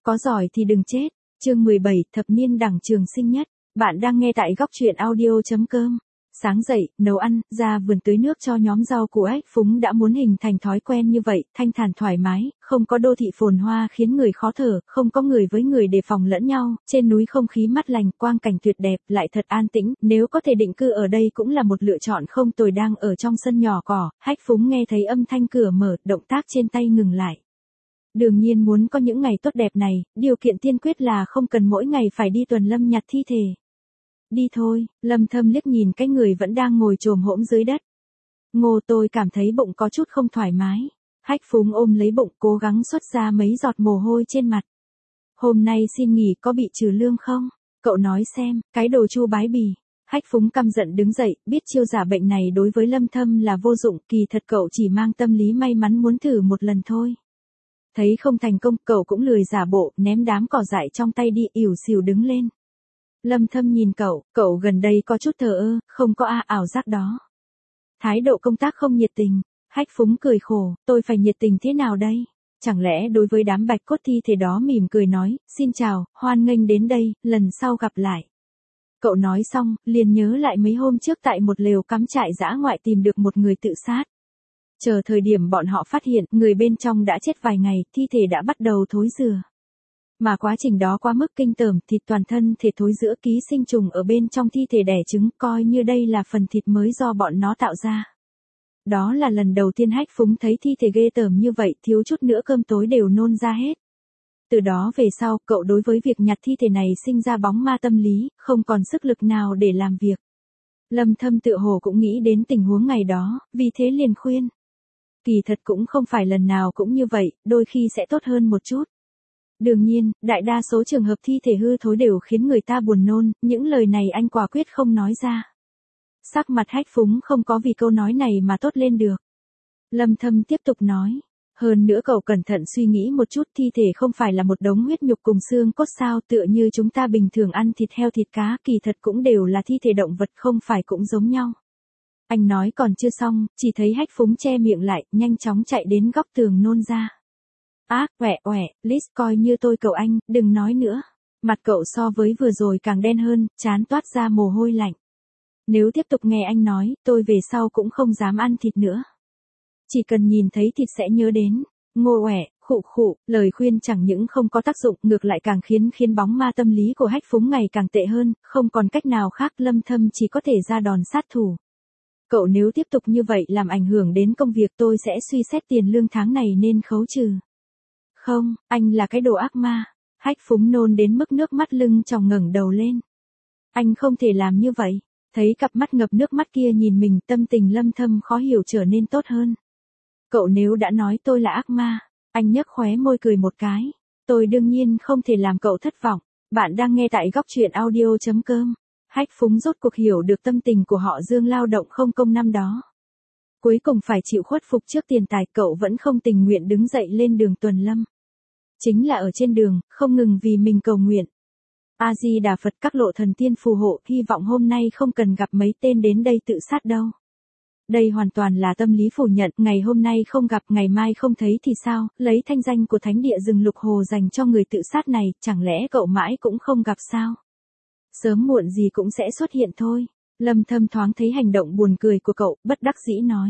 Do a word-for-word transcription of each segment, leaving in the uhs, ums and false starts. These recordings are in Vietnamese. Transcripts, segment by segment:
Có giỏi thì đừng chết. Chương mười bảy, thập niên đẳng trường sinh nhất. Bạn đang nghe tại góc truyện audio.com. Sáng dậy, nấu ăn, ra vườn tưới nước cho nhóm rau củ ếch Phúng đã muốn hình thành thói quen như vậy, thanh thản thoải mái, không có đô thị phồn hoa khiến người khó thở, không có người với người đề phòng lẫn nhau, trên núi không khí mát lành, quang cảnh tuyệt đẹp, lại thật an tĩnh, nếu có thể định cư ở đây cũng là một lựa chọn không tồi. Đang ở trong sân nhỏ cỏ, ếch Phúng nghe thấy âm thanh cửa mở, động tác trên tay ngừng lại. Đương nhiên muốn có những ngày tốt đẹp này, điều kiện tiên quyết là không cần mỗi ngày phải đi tuần lâm nhặt thi thể. Đi thôi, Lâm Thâm liếc nhìn cái người vẫn đang ngồi chồm hổm dưới đất. Ngô, tôi cảm thấy bụng có chút không thoải mái. ếch Phúng ôm lấy bụng cố gắng xuất ra mấy giọt mồ hôi trên mặt. Hôm nay xin nghỉ có bị trừ lương không? Cậu nói xem, cái đồ chu bái bì. ếch Phúng căm giận đứng dậy, biết chiêu giả bệnh này đối với Lâm Thâm là vô dụng, kỳ thật cậu chỉ mang tâm lý may mắn muốn thử một lần thôi. Thấy không thành công, cậu cũng lười giả bộ, ném đám cỏ dại trong tay đi, ỉu xìu đứng lên. Lâm Thâm nhìn cậu, cậu gần đây có chút thờ ơ, không có a ảo giác đó. Thái độ công tác không nhiệt tình. ếch Phúng cười khổ, tôi phải nhiệt tình thế nào đây? Chẳng lẽ đối với đám bạch cốt thi thể đó mỉm cười nói, xin chào, hoan nghênh đến đây, lần sau gặp lại. Cậu nói xong, liền nhớ lại mấy hôm trước tại một lều cắm trại dã ngoại tìm được một người tự sát. Chờ thời điểm bọn họ phát hiện, người bên trong đã chết vài ngày, thi thể đã bắt đầu thối rữa. Mà quá trình đó quá mức kinh tởm, thịt toàn thân thể thối giữa ký sinh trùng ở bên trong thi thể đẻ trứng, coi như đây là phần thịt mới do bọn nó tạo ra. Đó là lần đầu tiên ếch Phúng thấy thi thể ghê tởm như vậy, thiếu chút nữa cơm tối đều nôn ra hết. Từ đó về sau, cậu đối với việc nhặt thi thể này sinh ra bóng ma tâm lý, không còn sức lực nào để làm việc. Lâm Thâm tựa hồ cũng nghĩ đến tình huống ngày đó, vì thế liền khuyên. Kỳ thật cũng không phải lần nào cũng như vậy, đôi khi sẽ tốt hơn một chút. Đương nhiên, đại đa số trường hợp thi thể hư thối đều khiến người ta buồn nôn, những lời này anh quả quyết không nói ra. Sắc mặt ếch Phúng không có vì câu nói này mà tốt lên được. Lâm Thâm tiếp tục nói. Hơn nữa cậu cẩn thận suy nghĩ một chút, thi thể không phải là một đống huyết nhục cùng xương cốt sao, tựa như chúng ta bình thường ăn thịt heo thịt cá, kỳ thật cũng đều là thi thể động vật, không phải cũng giống nhau. Anh nói còn chưa xong, chỉ thấy ếch Phúng che miệng lại, nhanh chóng chạy đến góc tường nôn ra. Ác, quẹ quẹ, Liz, coi như tôi cậu anh, đừng nói nữa. Mặt cậu so với vừa rồi càng đen hơn, trán toát ra mồ hôi lạnh. Nếu tiếp tục nghe anh nói, tôi về sau cũng không dám ăn thịt nữa. Chỉ cần nhìn thấy thịt sẽ nhớ đến. Ngô quẹ, khụ khụ, lời khuyên chẳng những không có tác dụng, ngược lại càng khiến khiến bóng ma tâm lý của ếch Phúng ngày càng tệ hơn, không còn cách nào khác, Lâm Thâm chỉ có thể ra đòn sát thủ. Cậu nếu tiếp tục như vậy làm ảnh hưởng đến công việc, tôi sẽ suy xét tiền lương tháng này nên khấu trừ. Không, anh là cái đồ ác ma. ếch Phúng nôn đến mức nước mắt lưng tròng ngẩng đầu lên. Anh không thể làm như vậy. Thấy cặp mắt ngập nước mắt kia nhìn mình, tâm tình Lâm Thâm khó hiểu trở nên tốt hơn. Cậu nếu đã nói tôi là ác ma, anh nhếch khóe môi cười một cái. Tôi đương nhiên không thể làm cậu thất vọng. Bạn đang nghe tại góc truyện audio.com. ếch Phúng rốt cuộc hiểu được tâm tình của họ Dương lao động không công năm đó. Cuối cùng phải chịu khuất phục trước tiền tài, cậu vẫn không tình nguyện đứng dậy lên đường tuần lâm. Chính là ở trên đường, không ngừng vì mình cầu nguyện. A-di-đà Phật, các lộ thần tiên phù hộ, hy vọng hôm nay không cần gặp mấy tên đến đây tự sát đâu. Đây hoàn toàn là tâm lý phủ nhận, ngày hôm nay không gặp, ngày mai không thấy thì sao, lấy thanh danh của thánh địa rừng Lục Hồ dành cho người tự sát này, chẳng lẽ cậu mãi cũng không gặp sao? Sớm muộn gì cũng sẽ xuất hiện thôi. Lâm Thâm thoáng thấy hành động buồn cười của cậu, bất đắc dĩ nói.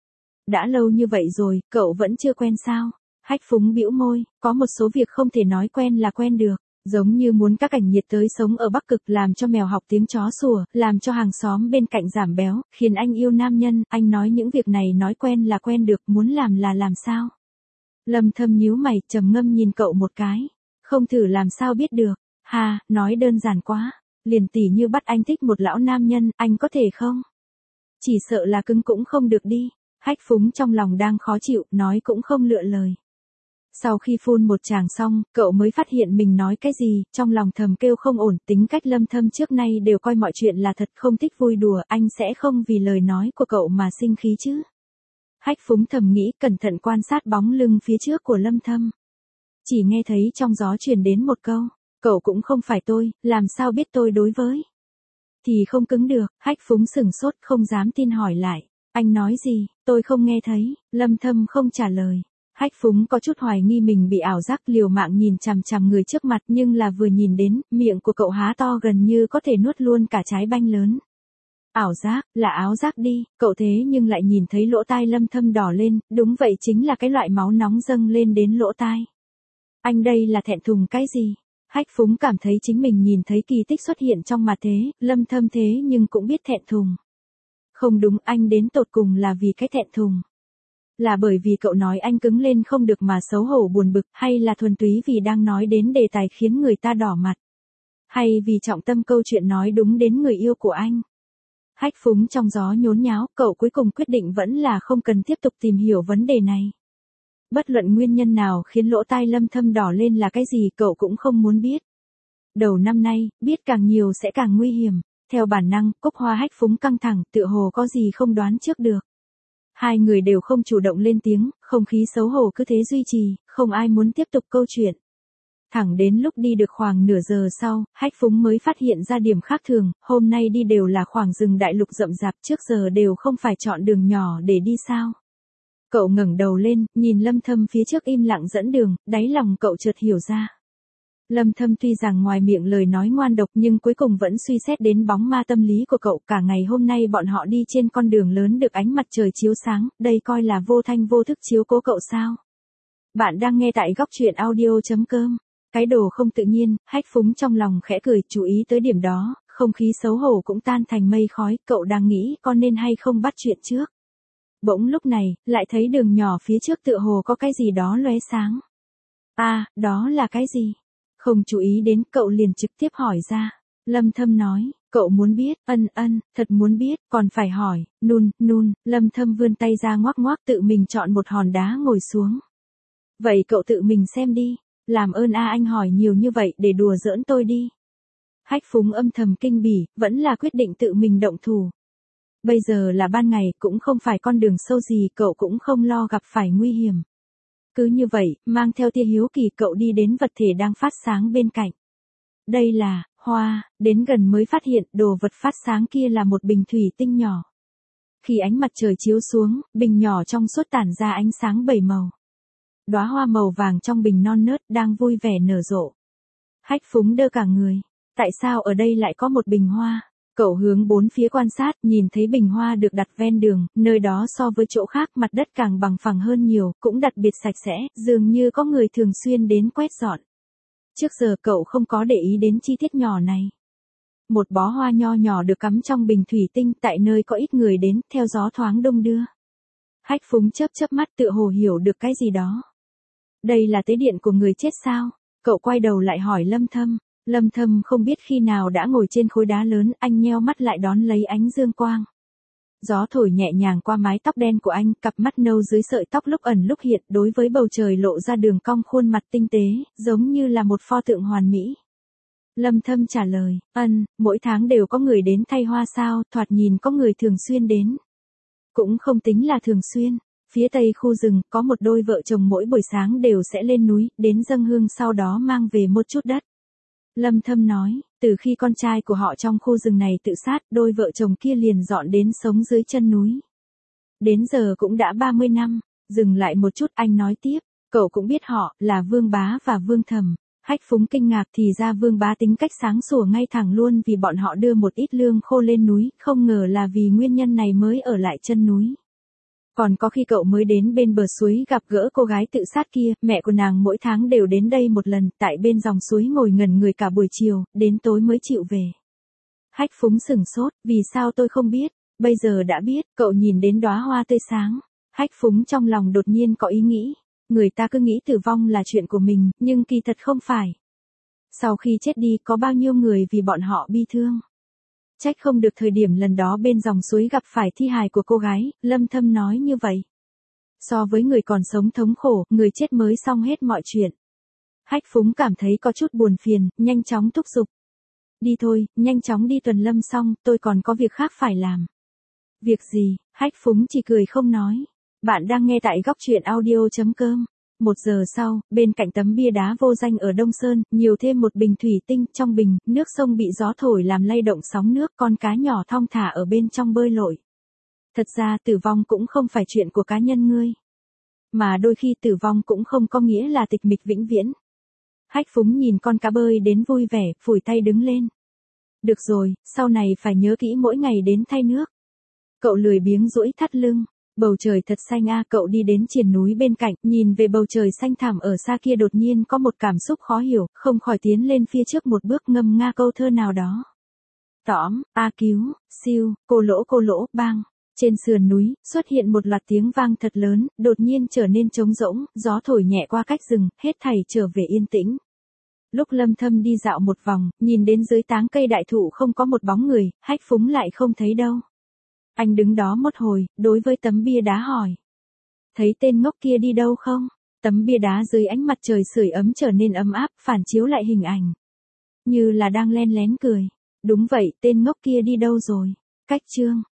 Đã lâu như vậy rồi, cậu vẫn chưa quen sao? ếch Phúng bĩu môi, có một số việc không thể nói quen là quen được. Giống như muốn các cảnh nhiệt tới sống ở Bắc Cực, làm cho mèo học tiếng chó sủa, làm cho hàng xóm bên cạnh giảm béo, khiến anh yêu nam nhân, anh nói những việc này nói quen là quen được, muốn làm là làm sao? Lâm Thâm nhíu mày, trầm ngâm nhìn cậu một cái. Không thử làm sao biết được. Hà, nói đơn giản quá. Liền tỉ như bắt anh thích một lão nam nhân, anh có thể không? Chỉ sợ là cứng cũng không được đi. ếch Phúng trong lòng đang khó chịu, nói cũng không lựa lời. Sau khi phun một tràng xong, cậu mới phát hiện mình nói cái gì, trong lòng thầm kêu không ổn, tính cách Lâm Thâm trước nay đều coi mọi chuyện là thật, không thích vui đùa, anh sẽ không vì lời nói của cậu mà sinh khí chứ. ếch Phúng thầm nghĩ, cẩn thận quan sát bóng lưng phía trước của Lâm Thâm. Chỉ nghe thấy trong gió truyền đến một câu, cậu cũng không phải tôi, làm sao biết tôi đối với thì không cứng được. ếch Phúng sửng sốt, không dám tin hỏi lại. Anh nói gì, tôi không nghe thấy. Lâm Thâm không trả lời. Hách Phúng có chút hoài nghi mình bị ảo giác, liều mạng nhìn chằm chằm người trước mặt, nhưng là vừa nhìn đến, miệng của cậu há to gần như có thể nuốt luôn cả trái banh lớn. Ảo giác, là áo giác đi, cậu thế nhưng lại nhìn thấy lỗ tai Lâm Thâm đỏ lên, đúng vậy chính là cái loại máu nóng dâng lên đến lỗ tai. Anh đây là thẹn thùng cái gì? Hách Phúng cảm thấy chính mình nhìn thấy kỳ tích xuất hiện trong mặt thế, Lâm Thâm thế nhưng cũng biết thẹn thùng. Không đúng, anh đến tột cùng là vì cái thẹn thùng. Là bởi vì cậu nói anh cứng lên không được mà xấu hổ buồn bực, hay là thuần túy vì đang nói đến đề tài khiến người ta đỏ mặt? Hay vì trọng tâm câu chuyện nói đúng đến người yêu của anh? Hách Phúng trong gió nhốn nháo, cậu cuối cùng quyết định vẫn là không cần tiếp tục tìm hiểu vấn đề này. Bất luận nguyên nhân nào khiến lỗ tai Lâm Thâm đỏ lên là cái gì cậu cũng không muốn biết. Đầu năm nay, biết càng nhiều sẽ càng nguy hiểm. Theo bản năng, Cúc Hoa Hách Phúng căng thẳng, tựa hồ có gì không đoán trước được. Hai người đều không chủ động lên tiếng, không khí xấu hổ cứ thế duy trì, không ai muốn tiếp tục câu chuyện. Thẳng đến lúc đi được khoảng nửa giờ sau, Hách Phúng mới phát hiện ra điểm khác thường, hôm nay đi đều là khoảng rừng đại lục rậm rạp, trước giờ đều không phải chọn đường nhỏ để đi sao. Cậu ngẩng đầu lên, nhìn Lâm Thâm phía trước im lặng dẫn đường, đáy lòng cậu chợt hiểu ra. Lâm Thâm tuy rằng ngoài miệng lời nói ngoan độc nhưng cuối cùng vẫn suy xét đến bóng ma tâm lý của cậu. Cả ngày hôm nay bọn họ đi trên con đường lớn được ánh mặt trời chiếu sáng, đây coi là vô thanh vô thức chiếu cố cậu sao. Bạn đang nghe tại góc truyện audio chấm com. Cái đồ không tự nhiên, Hách Phúng trong lòng khẽ cười, chú ý tới điểm đó, không khí xấu hổ cũng tan thành mây khói, cậu đang nghĩ có nên hay không bắt chuyện trước. Bỗng lúc này, lại thấy đường nhỏ phía trước tựa hồ có cái gì đó lóe sáng. À, đó là cái gì? Không chú ý đến, cậu liền trực tiếp hỏi ra. Lâm Thâm nói, cậu muốn biết, ân ân, thật muốn biết, còn phải hỏi, nun, nun, Lâm Thâm vươn tay ra ngoắc ngoắc tự mình chọn một hòn đá ngồi xuống. Vậy cậu tự mình xem đi, làm ơn a anh hỏi nhiều như vậy để đùa giỡn tôi đi. Hách Phúng âm thầm kinh bỉ, vẫn là quyết định tự mình động thủ. Bây giờ là ban ngày, cũng không phải con đường sâu gì, cậu cũng không lo gặp phải nguy hiểm. Cứ như vậy, mang theo tia hiếu kỳ cậu đi đến vật thể đang phát sáng bên cạnh. Đây là, hoa, đến gần mới phát hiện đồ vật phát sáng kia là một bình thủy tinh nhỏ. Khi ánh mặt trời chiếu xuống, bình nhỏ trong suốt tản ra ánh sáng bảy màu. Đóa hoa màu vàng trong bình non nớt đang vui vẻ nở rộ. Hách Phúng đơ cả người. Tại sao ở đây lại có một bình hoa? Cậu hướng bốn phía quan sát, nhìn thấy bình hoa được đặt ven đường, nơi đó so với chỗ khác mặt đất càng bằng phẳng hơn nhiều, cũng đặc biệt sạch sẽ, dường như có người thường xuyên đến quét dọn. Trước giờ cậu không có để ý đến chi tiết nhỏ này. Một bó hoa nho nhỏ được cắm trong bình thủy tinh tại nơi có ít người đến, theo gió thoáng đông đưa. Hách Phúng chớp chớp mắt tựa hồ hiểu được cái gì đó. Đây là tế điện của người chết sao? Cậu quay đầu lại hỏi Lâm Thâm. Lâm Thâm không biết khi nào đã ngồi trên khối đá lớn, anh nheo mắt lại đón lấy ánh dương quang. Gió thổi nhẹ nhàng qua mái tóc đen của anh, cặp mắt nâu dưới sợi tóc lúc ẩn lúc hiện, đối với bầu trời lộ ra đường cong khuôn mặt tinh tế, giống như là một pho tượng hoàn mỹ. Lâm Thâm trả lời, ân, mỗi tháng đều có người đến thay hoa sao, thoạt nhìn có người thường xuyên đến. Cũng không tính là thường xuyên. Phía tây khu rừng, có một đôi vợ chồng mỗi buổi sáng đều sẽ lên núi, đến dâng hương sau đó mang về một chút đất. Lâm Thâm nói, từ khi con trai của họ trong khu rừng này tự sát, đôi vợ chồng kia liền dọn đến sống dưới chân núi. Đến giờ cũng đã ba mươi năm, dừng lại một chút anh nói tiếp, cậu cũng biết họ, là Vương Bá và Vương Thầm. Hách Phúng kinh ngạc thì ra Vương Bá tính cách sáng sủa ngay thẳng luôn vì bọn họ đưa một ít lương khô lên núi, không ngờ là vì nguyên nhân này mới ở lại chân núi. Còn có khi cậu mới đến bên bờ suối gặp gỡ cô gái tự sát kia, mẹ của nàng mỗi tháng đều đến đây một lần, tại bên dòng suối ngồi ngẩn người cả buổi chiều, đến tối mới chịu về. Hách Phúng sửng sốt, vì sao tôi không biết, bây giờ đã biết, cậu nhìn đến đóa hoa tươi sáng. Hách Phúng trong lòng đột nhiên có ý nghĩ, người ta cứ nghĩ tử vong là chuyện của mình, nhưng kỳ thật không phải. Sau khi chết đi có bao nhiêu người vì bọn họ bi thương. Trách không được thời điểm lần đó bên dòng suối gặp phải thi hài của cô gái, Lâm Thâm nói như vậy. So với người còn sống thống khổ, người chết mới xong hết mọi chuyện. Hách Phúng cảm thấy có chút buồn phiền, nhanh chóng thúc giục. Đi thôi, nhanh chóng đi tuần lâm xong, tôi còn có việc khác phải làm. Việc gì? Hách Phúng chỉ cười không nói. Bạn đang nghe tại góc truyện audio chấm com. Một giờ sau, bên cạnh tấm bia đá vô danh ở Đông Sơn, nhiều thêm một bình thủy tinh, trong bình, nước sông bị gió thổi làm lay động sóng nước, con cá nhỏ thong thả ở bên trong bơi lội. Thật ra tử vong cũng không phải chuyện của cá nhân ngươi. mà đôi khi tử vong cũng không có nghĩa là tịch mịch vĩnh viễn. Hách Phúng nhìn con cá bơi đến vui vẻ, phủi tay đứng lên. Được rồi, sau này phải nhớ kỹ mỗi ngày đến thay nước. Cậu lười biếng duỗi thắt lưng. Bầu trời thật xanh a, cậu đi đến triền núi bên cạnh, nhìn về bầu trời xanh thẳm ở xa kia đột nhiên có một cảm xúc khó hiểu, không khỏi tiến lên phía trước một bước ngâm nga câu thơ nào đó. Tóm, a cứu, siêu, cô lỗ cô lỗ, bang. Trên sườn núi, xuất hiện một loạt tiếng vang thật lớn, đột nhiên trở nên trống rỗng, gió thổi nhẹ qua cách rừng, hết thảy trở về yên tĩnh. Lúc Lâm Thâm đi dạo một vòng, nhìn đến dưới táng cây đại thụ không có một bóng người, Hách Phúng lại không thấy đâu. Anh đứng đó một hồi, đối với tấm bia đá hỏi. Thấy tên ngốc kia đi đâu không? Tấm bia đá dưới ánh mặt trời sưởi ấm trở nên ấm áp, phản chiếu lại hình ảnh. Như là đang len lén cười. Đúng vậy, tên ngốc kia đi đâu rồi? Cách chương.